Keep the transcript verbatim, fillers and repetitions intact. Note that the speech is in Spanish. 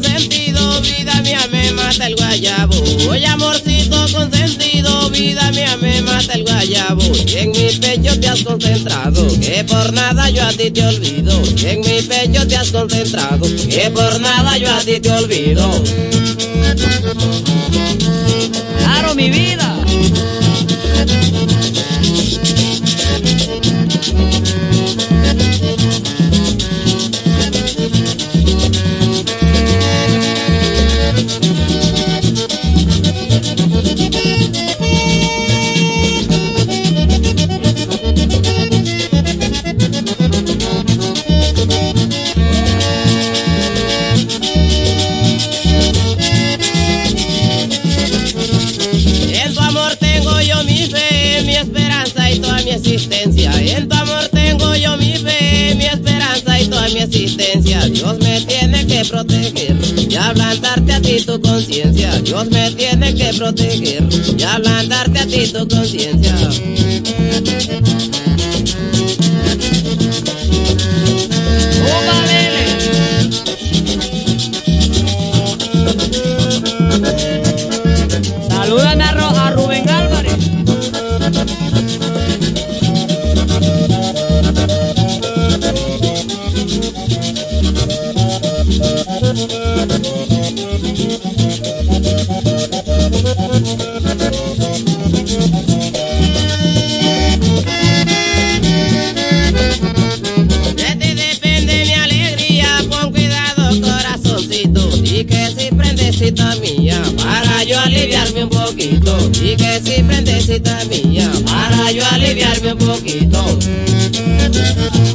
consentido, vida mía me mata el guayabo. Oye amorcito consentido, vida mía me mata el guayabo. Y en mi pecho te has concentrado, que por nada yo a ti te olvido. Y en mi pecho te has concentrado, que por nada yo a ti te olvido. Claro, mi vida. Existencia. En tu amor tengo yo mi fe, mi esperanza y toda mi existencia. Dios me tiene que proteger y ablandarte a ti tu conciencia. Dios me tiene que proteger y ablandarte a ti tu conciencia. Salúdame a, Ro a Rubén Álvarez. De ti depende mi alegría, pon cuidado corazoncito. Y que si prendecita mía, para yo aliviarme un poquito. Y que si prendecita mía, para yo aliviarme un poquito.